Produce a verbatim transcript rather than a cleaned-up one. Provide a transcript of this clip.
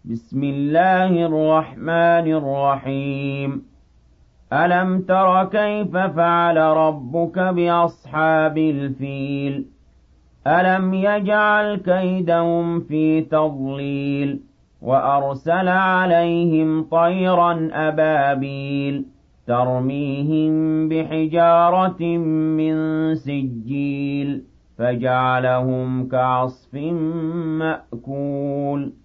بسم الله الرحمن الرحيم ألم تر كيف فعل ربك بأصحاب الفيل ألم يجعل كيدهم في تضليل وأرسل عليهم طيرا أبابيل ترميهم بحجارة من سجيل فجعلهم كعصف مأكول